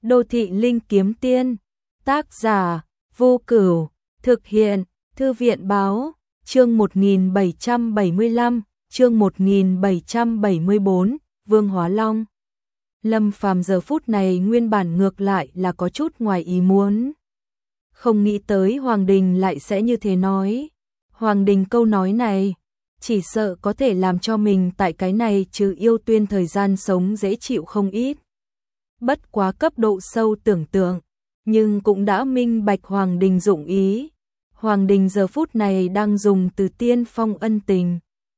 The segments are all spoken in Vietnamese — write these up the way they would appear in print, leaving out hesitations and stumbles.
Đô thị linh kiếm tiên, tác giả, Vô Cửu, thực hiện, Thư viện báo, chương 1775, chương 1774, Vương Hóa Long. Lâm Phàm giờ phút này nguyên bản ngược lại là có chút ngoài ý muốn. Không nghĩ tới Hoàng Đình lại sẽ như thế nói. Hoàng Đình câu nói này, chỉ sợ có thể làm cho mình tại cái này trừ yêu tuyên thời gian sống dễ chịu không ít. Bất quá cấp độ sâu tưởng tượng, nhưng cũng đã minh bạch Hoàng Đình dụng ý. Hoàng Đình giờ phút này đang dùng Từ Tiên Phong ân tình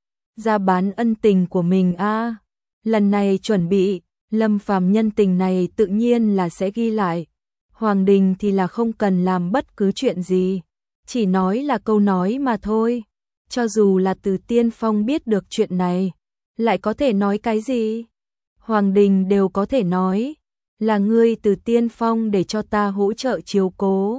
ra bán ân tình của mình a. Lần này chuẩn bị, Lâm Phàm nhân tình này tự nhiên là sẽ ghi lại. Hoàng Đình thì là không cần làm bất cứ chuyện gì, chỉ nói là câu nói mà thôi. Cho dù là Từ Tiên Phong biết được chuyện này, lại có thể nói cái gì? Hoàng Đình đều có thể nói, là ngươi Từ Tiên Phong để cho ta hỗ trợ chiếu cố.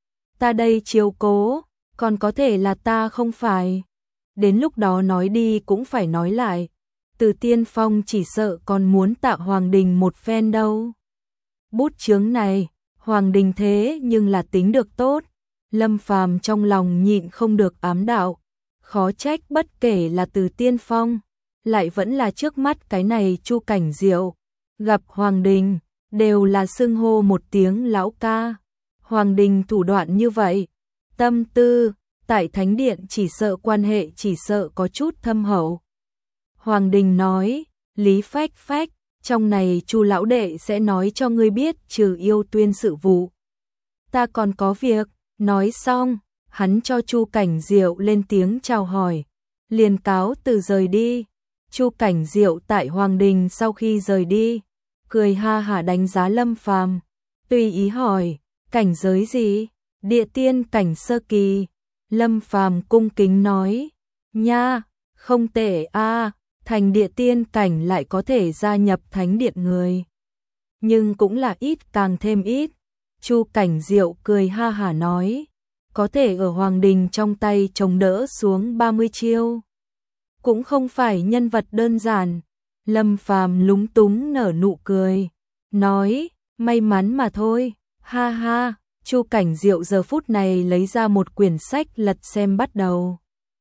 Ta đây chiếu cố, còn có thể là ta không phải. Đến lúc đó nói đi cũng phải nói lại. Từ Tiên Phong chỉ sợ còn muốn tạ Hoàng Đình một phen đâu. Bút chướng này, Hoàng Đình thế nhưng là tính được tốt. Lâm Phàm trong lòng nhịn không được ám đạo. Khó trách bất kể là Từ Tiên Phong, lại vẫn là trước mắt cái này Chu Cảnh Diệu. Gặp Hoàng Đình, đều là xưng hô một tiếng lão ca. Hoàng Đình thủ đoạn như vậy, tâm tư, tại Thánh Điện chỉ sợ quan hệ chỉ sợ có chút thâm hậu. Hoàng Đình nói, Lý Phách Phách, trong này Chu lão đệ sẽ nói cho ngươi biết trừ yêu tuyên sự vụ. Ta còn có việc, nói xong, hắn cho Chu Cảnh Diệu lên tiếng chào hỏi, liền cáo từ rời đi. Chu Cảnh Diệu tại Hoàng Đình sau khi rời đi, cười ha hả đánh giá Lâm Phàm, tùy ý hỏi, cảnh giới gì? Địa tiên cảnh sơ kỳ. Lâm Phàm cung kính nói, nha, không tệ a, thành địa tiên cảnh lại có thể gia nhập Thánh Điện người. Nhưng cũng là ít càng thêm ít. Chu Cảnh Diệu cười ha hả nói, có thể ở Hoàng Đình trong tay chống đỡ xuống 30 chiêu. Cũng không phải nhân vật đơn giản. Lâm Phàm lúng túng nở nụ cười, nói, may mắn mà thôi, ha ha. Chu Cảnh Diệu giờ phút này lấy ra một quyển sách lật xem bắt đầu.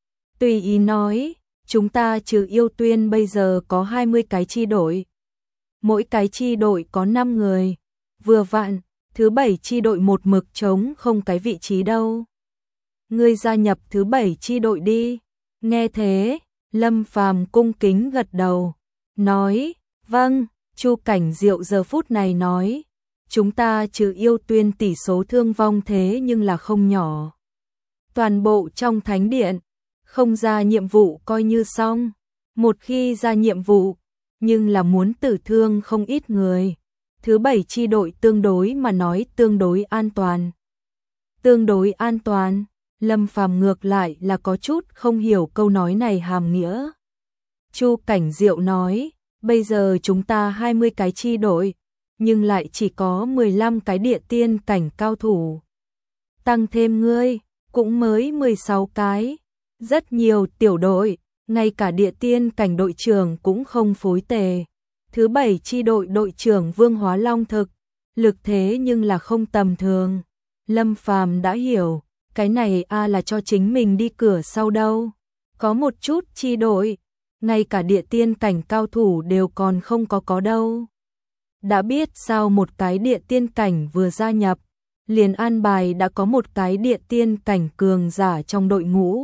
Tùy ý nói, chúng ta trừ yêu tuyên bây giờ có 20 cái chi đội. Mỗi cái chi đội có 5 người. Vừa vặn, thứ 7 chi đội một mực trống không cái vị trí đâu. Ngươi gia nhập thứ 7 chi đội đi. Nghe thế, Lâm Phàm cung kính gật đầu, nói, vâng. Chu Cảnh Diệu giờ phút này nói, chúng ta trừ yêu tuyên tỷ số thương vong thế nhưng là không nhỏ. Toàn bộ trong Thánh Điện, không ra nhiệm vụ coi như xong. Một khi ra nhiệm vụ, nhưng là muốn tử thương không ít người. Thứ 7 chi đội tương đối mà nói tương đối an toàn. Tương đối an toàn, Lâm Phàm ngược lại là có chút không hiểu câu nói này hàm nghĩa. Chu Cảnh Diệu nói, bây giờ chúng ta 20 cái chi đội, nhưng lại chỉ có 15 cái địa tiên cảnh cao thủ. Tăng thêm ngươi, cũng mới 16 cái. Rất nhiều tiểu đội, ngay cả địa tiên cảnh đội trưởng cũng không phối tề. Thứ 7 chi đội đội trưởng Vương Hóa Long thực, lực thế nhưng là không tầm thường. Lâm Phàm đã hiểu, cái này là cho chính mình đi cửa sau đâu. Có một chút chi đội, ngay cả địa tiên cảnh cao thủ đều còn không có đâu. Đã biết sao một cái địa tiên cảnh vừa gia nhập, liền an bài đã có một cái địa tiên cảnh cường giả trong đội ngũ.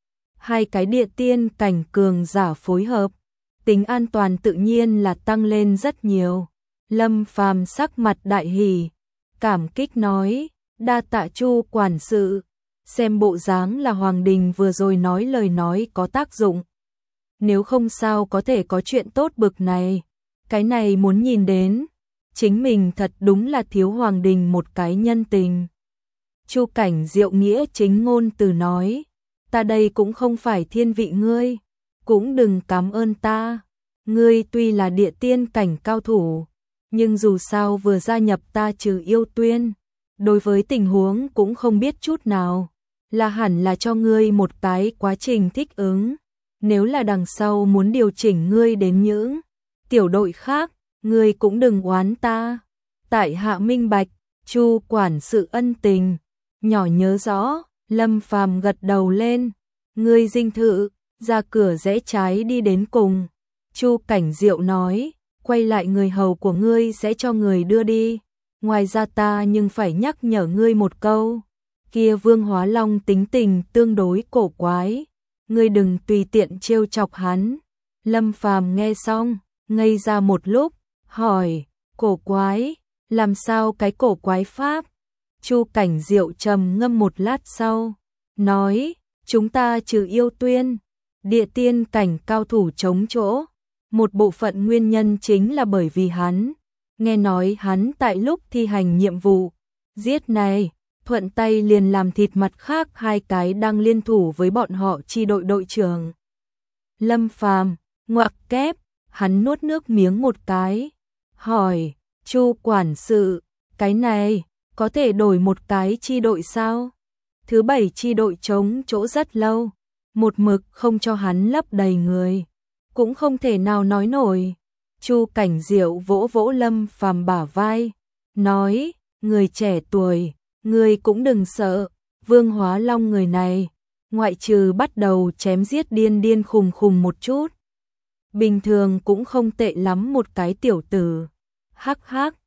Hai cái địa tiên cảnh cường giả phối hợp, tính an toàn tự nhiên là tăng lên rất nhiều. Lâm Phàm sắc mặt đại hỉ, cảm kích nói, đa tạ Chu quản sự, xem bộ dáng là Hoàng Đình vừa rồi nói lời nói có tác dụng. Nếu không sao có thể có chuyện tốt bực này, cái này muốn nhìn đến, chính mình thật đúng là thiếu Hoàng Đình một cái nhân tình. Chu Cảnh Diệu nghĩa chính ngôn từ nói, ta đây cũng không phải thiên vị ngươi, cũng đừng cảm ơn ta. Ngươi tuy là địa tiên cảnh cao thủ, nhưng dù sao vừa gia nhập ta trừ yêu tuyên, đối với tình huống cũng không biết chút nào, là hẳn là cho ngươi một cái quá trình thích ứng. Nếu là đằng sau muốn điều chỉnh ngươi đến những tiểu đội khác, ngươi cũng đừng oán ta. tại hạ minh bạch, Chu quản sự ân tình, nhỏ nhớ rõ. Lâm Phàm gật đầu lên, ngươi dinh thự, ra cửa rẽ trái đi đến cùng. Chu Cảnh Diệu nói, quay lại người hầu của ngươi sẽ cho người đưa đi. Ngoài ra ta nhưng phải nhắc nhở ngươi một câu, kia Vương Hóa Long tính tình tương đối cổ quái, ngươi đừng tùy tiện trêu chọc hắn. Lâm Phàm nghe xong, ngây ra một lúc, hỏi, cổ quái, làm sao cái cổ quái pháp? Chu Cảnh Diệu trầm ngâm một lát sau, nói, chúng ta trừ yêu tuyên, địa tiên cảnh cao thủ chống chỗ, một bộ phận nguyên nhân chính là bởi vì hắn, nghe nói hắn tại lúc thi hành nhiệm vụ, giết này, thuận tay liền làm thịt mặt khác hai cái đang liên thủ với bọn họ chi đội đội trưởng. Lâm Phàm ngoặc kép, hắn nuốt nước miếng một cái, hỏi, Chu quản sự, cái này, có thể đổi một cái chi đội sao? Thứ bảy chi đội trống chỗ rất lâu, một mực không cho hắn lấp đầy người, cũng không thể nào nói nổi. Chu Cảnh Diệu vỗ vỗ Lâm Phàm bả vai, nói, người trẻ tuổi, người cũng đừng sợ, Vương Hóa Long người này, ngoại trừ bắt đầu chém giết điên điên khùng khùng một chút, bình thường cũng không tệ lắm một cái tiểu tử. Hắc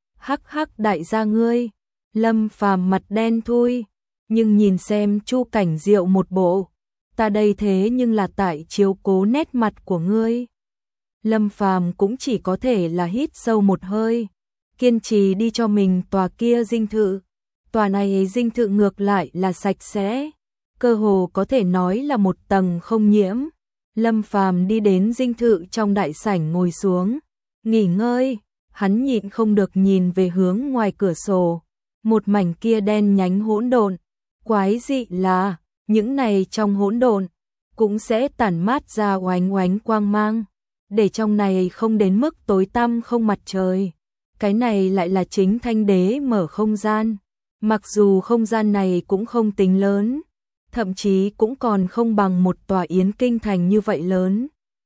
hắc đại gia ngươi. Lâm Phàm mặt đen thui, nhưng nhìn xem Chu Cảnh Diệu một bộ, ta đây thế nhưng là tại chiếu cố nét mặt của ngươi. Lâm Phàm cũng chỉ có thể là hít sâu một hơi, kiên trì đi cho mình tòa kia dinh thự. Tòa này dinh thự ngược lại là sạch sẽ, cơ hồ có thể nói là một tầng không nhiễm. Lâm Phàm đi đến dinh thự trong đại sảnh ngồi xuống, nghỉ ngơi, hắn nhịn không được nhìn về hướng ngoài cửa sổ, một mảnh kia đen nhánh hỗn độn, quái dị là, những này trong hỗn độn cũng sẽ tản mát ra oánh oánh quang mang, để trong này không đến mức tối tăm không mặt trời. Cái này lại là chính Thanh Đế mở không gian, mặc dù không gian này cũng không tính lớn, thậm chí cũng còn không bằng một tòa Yến Kinh thành như vậy lớn.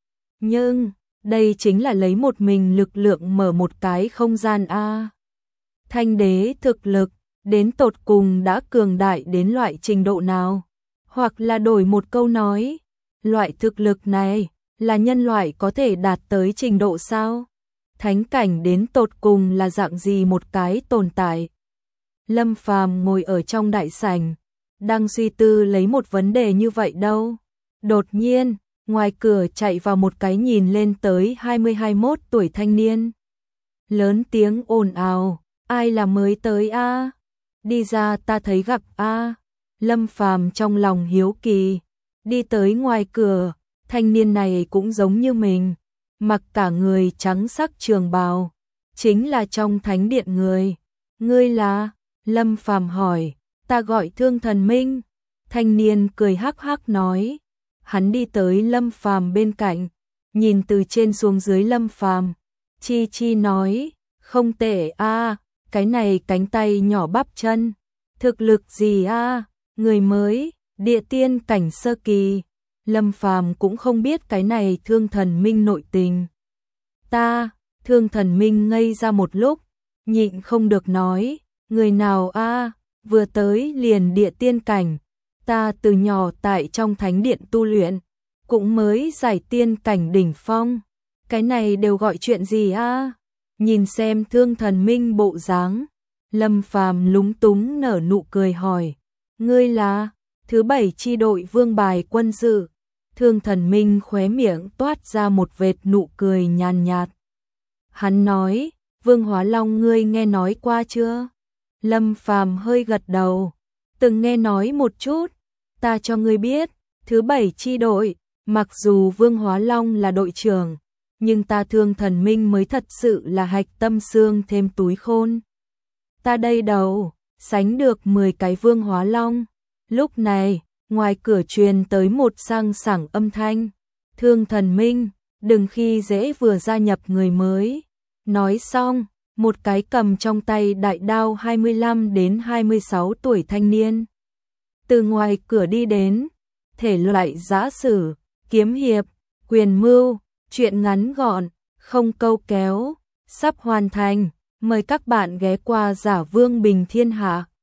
Nhưng, đây chính là lấy một mình lực lượng mở một cái không gian a. Thanh Đế thực lực, đến tột cùng đã cường đại đến loại trình độ nào? Hoặc là đổi một câu nói, loại thực lực này, là nhân loại có thể đạt tới trình độ sao? Thánh cảnh đến tột cùng là dạng gì một cái tồn tại? Lâm Phàm ngồi ở trong đại sảnh, đang suy tư lấy một vấn đề như vậy đâu. Đột nhiên, ngoài cửa chạy vào một cái nhìn lên tới 20-21 tuổi thanh niên. Lớn tiếng ồn ào, ai là mới tới a? Đi ra ta thấy gặp a. Lâm Phàm trong lòng hiếu kỳ, đi tới ngoài cửa, thanh niên này cũng giống như mình, mặc cả người trắng sắc trường bào, chính là trong thánh điện người. Ngươi là? Lâm Phàm hỏi. Ta gọi Thương Thần Minh. Thanh niên cười hắc hắc nói. Hắn đi tới Lâm Phàm bên cạnh, nhìn từ trên xuống dưới Lâm Phàm, chi chi nói, không tệ a, cái này cánh tay nhỏ bắp chân, thực lực gì a, người mới, địa tiên cảnh sơ kỳ. Lâm Phàm cũng không biết cái này Thương Thần Minh nội tình. Thương Thần Minh ngây ra một lúc, nhịn không được nói, người nào a, vừa tới liền địa tiên cảnh, ta từ nhỏ tại trong thánh điện tu luyện, cũng mới giải tiên cảnh đỉnh phong, cái này đều gọi chuyện gì a? Nhìn xem Thương Thần Minh bộ dáng, Lâm Phàm lúng túng nở nụ cười hỏi, ngươi là? Thứ bảy chi đội vương bài quân sự. Thương Thần Minh khóe miệng toát ra một vệt nụ cười nhàn nhạt. Hắn nói, Vương Hóa Long ngươi nghe nói qua chưa? Lâm Phàm hơi gật đầu, từng nghe nói một chút, ta cho ngươi biết, thứ bảy chi đội, mặc dù Vương Hóa Long là đội trưởng, nhưng ta Thương Thần Minh mới thật sự là hạch tâm xương thêm túi khôn. Ta đây đầu, sánh được 10 cái Vương Hóa Long. Lúc này, ngoài cửa truyền tới một sang sảng âm thanh, Thương Thần Minh, đừng khi dễ vừa gia nhập người mới. Nói xong, một cái cầm trong tay đại đao 25 đến 26 tuổi thanh niên từ ngoài cửa đi đến, thể loại giã sử, kiếm hiệp, quyền mưu, chuyện ngắn gọn, không câu kéo, sắp hoàn thành, Mời các bạn ghé qua Giả Vương Bình Thiên Hạ.